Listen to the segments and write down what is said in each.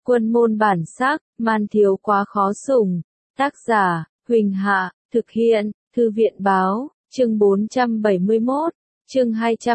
Quân môn bản sắc, man thiếu quá khó sủng. Tác giả, Huỳnh Hạ, thực hiện, Thư viện báo, chương 471, chương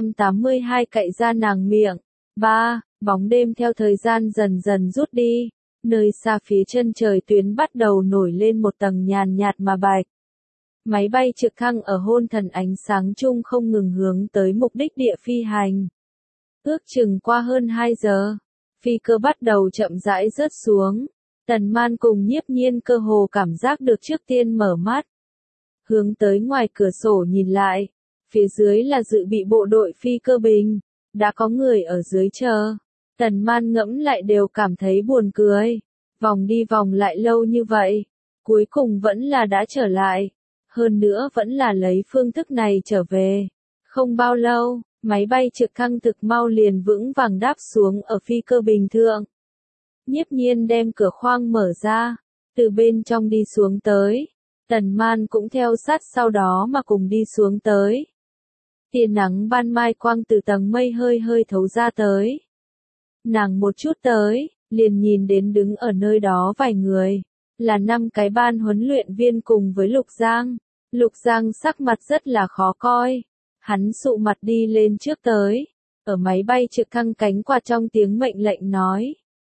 282 cậy ra nàng miệng. 3. Bóng đêm theo thời gian dần dần rút đi, nơi xa phía chân trời tuyến bắt đầu nổi lên một tầng nhàn nhạt mà bạch. Máy bay trực thăng ở hôn thần ánh sáng chung không ngừng hướng tới mục đích địa phi hành. Ước chừng qua hơn 2 giờ, phi cơ bắt đầu chậm rãi rớt xuống. Tần Man cùng Nhiếp Nhiên cơ hồ cảm giác được trước tiên mở mắt. Hướng tới ngoài cửa sổ nhìn lại, phía dưới là dự bị bộ đội phi cơ bình, đã có người ở dưới chờ. Tần Man ngẫm lại đều cảm thấy buồn cười, vòng đi vòng lại lâu như vậy, cuối cùng vẫn là đã trở lại, hơn nữa vẫn là lấy phương thức này trở về. Không bao lâu, máy bay trực thăng thực mau liền vững vàng đáp xuống ở phi cơ bình thượng. Nhiếp Nhiên đem cửa khoang mở ra, từ bên trong đi xuống tới. Tần Man cũng theo sát sau đó mà cùng đi xuống tới. Tia nắng ban mai quang từ tầng mây hơi hơi thấu ra tới. Nàng một chút tới, liền nhìn đến đứng ở nơi đó vài người, là 5 cái ban huấn luyện viên cùng với Lục Giang. Lục Giang sắc mặt rất là khó coi, hắn sụ mặt đi lên trước tới, ở máy bay trực thăng cánh quạt trong tiếng mệnh lệnh nói.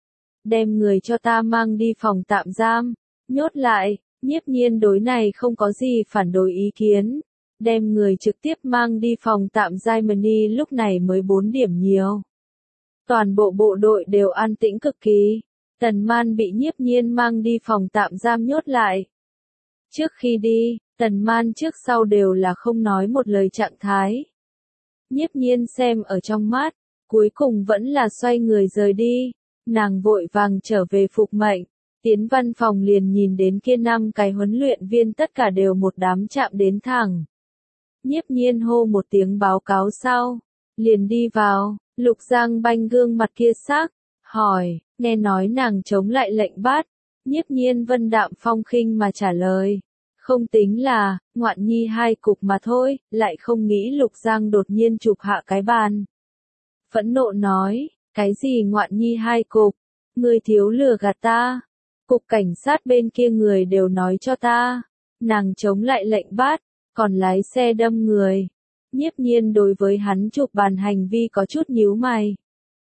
Đem người cho ta mang đi phòng tạm giam, nhốt lại. Nhiếp Nhiên đối này không có gì phản đối ý kiến, đem người trực tiếp mang đi phòng tạm Germany lúc này mới 4 điểm nhiều. Toàn bộ bộ đội đều an tĩnh cực kỳ, Tần Man bị Nhiếp Nhiên mang đi phòng tạm giam nhốt lại. Trước khi đi, Tần Man trước sau đều là không nói một lời trạng thái. Nhiếp Nhiên xem ở trong mắt, cuối cùng vẫn là xoay người rời đi, nàng vội vàng trở về phục mệnh. Tiến văn phòng liền nhìn đến kia 5 cái huấn luyện viên tất cả đều một đám chạm đến thẳng. Nhiếp Nhiên hô một tiếng báo cáo sau, liền đi vào. Lục Giang banh gương mặt kia sắc, hỏi, nghe nói nàng chống lại lệnh bắt. Nhiếp Nhiên vân đạm phong khinh mà trả lời, không tính là, ngoạn nhi 2 cục mà thôi, lại không nghĩ Lục Giang đột nhiên chụp hạ cái bàn. Phẫn nộ nói, cái gì ngoạn nhi 2 cục, ngươi thiếu lừa gạt ta. Cục cảnh sát bên kia người đều nói cho ta, nàng chống lại lệnh bắt, còn lái xe đâm người. Nhiếp Nhiên đối với hắn chụp bàn hành vi có chút nhíu mày.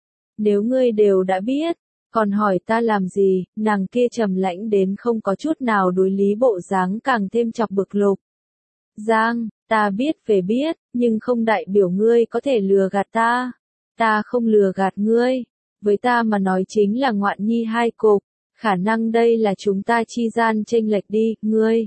Nếu ngươi đều đã biết, còn hỏi ta làm gì, nàng kia trầm lãnh đến không có chút nào đối lý bộ dáng càng thêm chọc bực Lục Giang, ta biết về biết, nhưng không đại biểu ngươi có thể lừa gạt ta. Ta không lừa gạt ngươi, với ta mà nói chính là ngoạn nhi 2 cục. Khả năng đây là chúng ta chi gian chênh lệch đi, ngươi.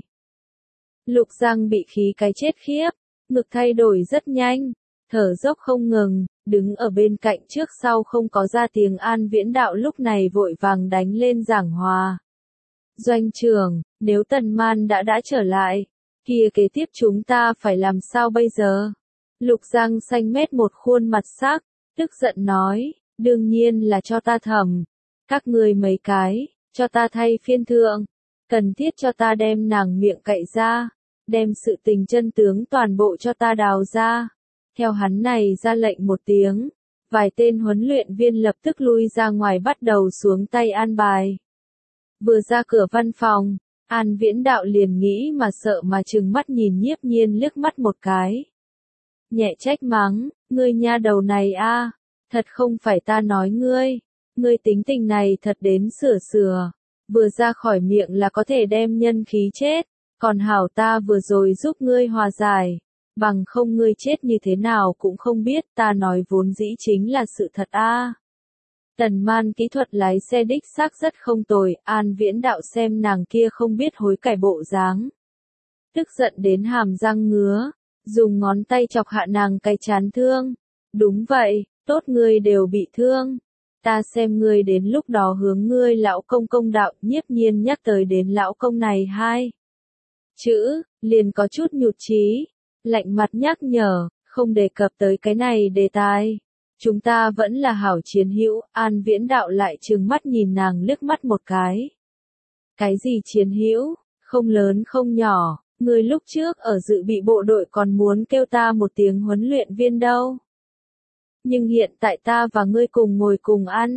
Lục Giang bị khí cái chết khiếp, ngực thay đổi rất nhanh, thở dốc không ngừng, đứng ở bên cạnh trước sau không có ra tiếng An Viễn Đạo lúc này vội vàng đánh lên giảng hòa. Doanh trưởng, nếu Tần Man đã trở lại, kia kế tiếp chúng ta phải làm sao bây giờ? Lục Giang xanh mét một khuôn mặt sắc, tức giận nói, đương nhiên là cho ta thẩm. Các ngươi mấy cái, cho ta thay phiên thượng, cần thiết cho ta đem nàng miệng cậy ra, đem sự tình chân tướng toàn bộ cho ta đào ra. Theo hắn này ra lệnh một tiếng, vài tên huấn luyện viên lập tức lui ra ngoài bắt đầu xuống tay an bài. Vừa ra cửa văn phòng, An Viễn Đạo liền nghĩ mà sợ mà trừng mắt nhìn Nhiếp Nhiên liếc mắt một cái. Nhẹ trách mắng, ngươi nha đầu này a, thật không phải ta nói ngươi. Ngươi tính tình này thật đến sửa, vừa ra khỏi miệng là có thể đem nhân khí chết, còn hảo ta vừa rồi giúp ngươi hòa giải, bằng không ngươi chết như thế nào cũng không biết, ta nói vốn dĩ chính là sự thật a. Tần Man kỹ thuật lái xe đích xác rất không tồi, An Viễn Đạo xem nàng kia không biết hối cải bộ dáng, tức giận đến hàm răng ngứa, dùng ngón tay chọc hạ nàng cái chán thương. Đúng vậy, tốt ngươi đều bị thương. Ta xem ngươi đến lúc đó hướng ngươi lão công công đạo. Nhiếp Nhiên nhắc tới đến lão công này 2 chữ, liền có chút nhụt chí, lạnh mặt nhắc nhở, không đề cập tới cái này đề tài. Chúng ta vẫn là hảo chiến hữu. An Viễn Đạo lại trừng mắt nhìn nàng liếc mắt một cái. Cái gì chiến hữu, không lớn không nhỏ, ngươi lúc trước ở dự bị bộ đội còn muốn kêu ta một tiếng huấn luyện viên đâu. Nhưng hiện tại ta và ngươi cùng ngồi cùng ăn,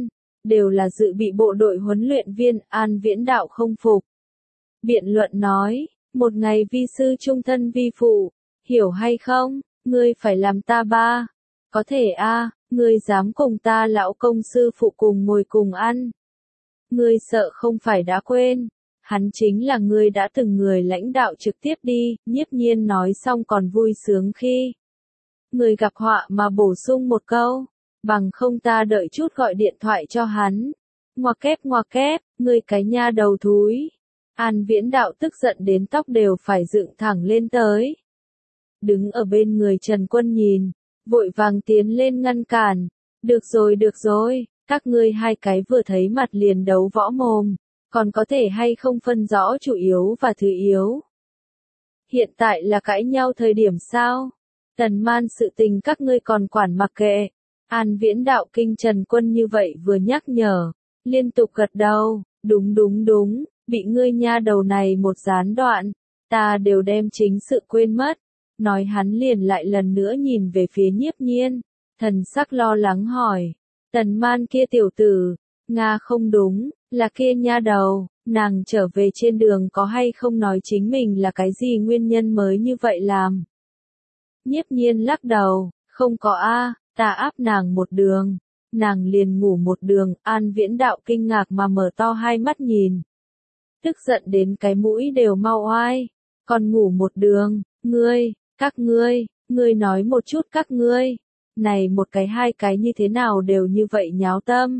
đều là dự bị bộ đội huấn luyện viên. An Viễn Đạo không phục. Biện luận nói, một ngày vi sư trung thân vi phụ, hiểu hay không, ngươi phải làm ta ba. Có thể a, ngươi dám cùng ta lão công sư phụ cùng ngồi cùng ăn. Ngươi sợ không phải đã quên, hắn chính là ngươi đã từng người lãnh đạo trực tiếp đi. Nhiếp Nhiên nói xong còn vui sướng khi người gặp họa mà bổ sung một câu, bằng không ta đợi chút gọi điện thoại cho hắn. Ngoa kép, ngươi cái nha đầu thúi. An Viễn Đạo tức giận đến tóc đều phải dựng thẳng lên tới. Đứng ở bên người Trần Quân nhìn, vội vàng tiến lên ngăn cản. Được rồi, các ngươi hai cái vừa thấy mặt liền đấu võ mồm, còn có thể hay không phân rõ chủ yếu và thứ yếu. Hiện tại là cãi nhau thời điểm sao? Tần Man sự tình các ngươi còn quản mặc kệ. An Viễn Đạo kinh Trần Quân như vậy vừa nhắc nhở, liên tục gật đầu, đúng, bị ngươi nha đầu này một gián đoạn, ta đều đem chính sự quên mất. Nói hắn liền lại lần nữa nhìn về phía Nhiếp Nhiên, thần sắc lo lắng hỏi, Tần Man kia tiểu tử, Nga không đúng, là kia nha đầu, nàng trở về trên đường có hay không nói chính mình là cái gì nguyên nhân mới như vậy làm. Nhiếp Nhiên lắc đầu, không có a, ta áp nàng một đường, nàng liền ngủ một đường. An Viễn Đạo kinh ngạc mà mở to hai mắt nhìn, tức giận đến cái mũi đều mau oai, còn ngủ một đường, các ngươi nói một chút các ngươi, này một cái hai cái như thế nào đều như vậy nháo tâm.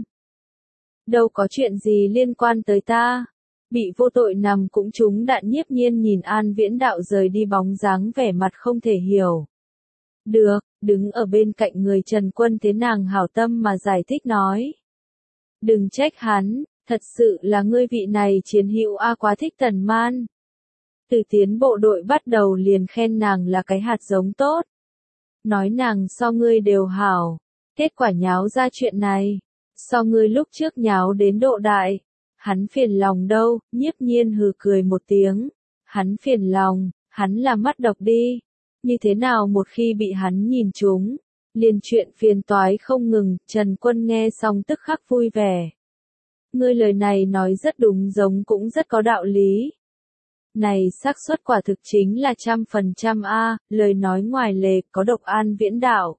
Đâu có chuyện gì liên quan tới ta, bị vô tội nằm cũng trúng đạn. Nhiếp Nhiên nhìn An Viễn Đạo rời đi bóng dáng vẻ mặt không thể hiểu. Được, đứng ở bên cạnh người Trần Quân thế nàng hảo tâm mà giải thích nói. Đừng trách hắn, thật sự là ngươi vị này chiến hữu a quá thích Tần Man. Từ tiến bộ đội bắt đầu liền khen nàng là cái hạt giống tốt. Nói nàng so ngươi đều hảo. Kết quả nháo ra chuyện này. So ngươi lúc trước nháo đến độ đại. Hắn phiền lòng đâu, Nhiếp Nhiên hừ cười một tiếng. Hắn phiền lòng, hắn là mắt độc đi. Như thế nào một khi bị hắn nhìn trúng, liền chuyện phiền toái không ngừng. Trần Quân nghe xong tức khắc vui vẻ. Ngươi lời này nói rất đúng, giống cũng rất có đạo lý. Này xác suất quả thực chính là 100% a, lời nói ngoài lề có độc. An Viễn Đạo.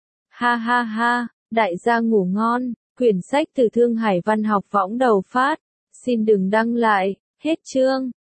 Ha, đại gia ngủ ngon. Quyển sách từ Thương Hải Văn học võng đầu phát. Xin đừng đăng lại, hết chương.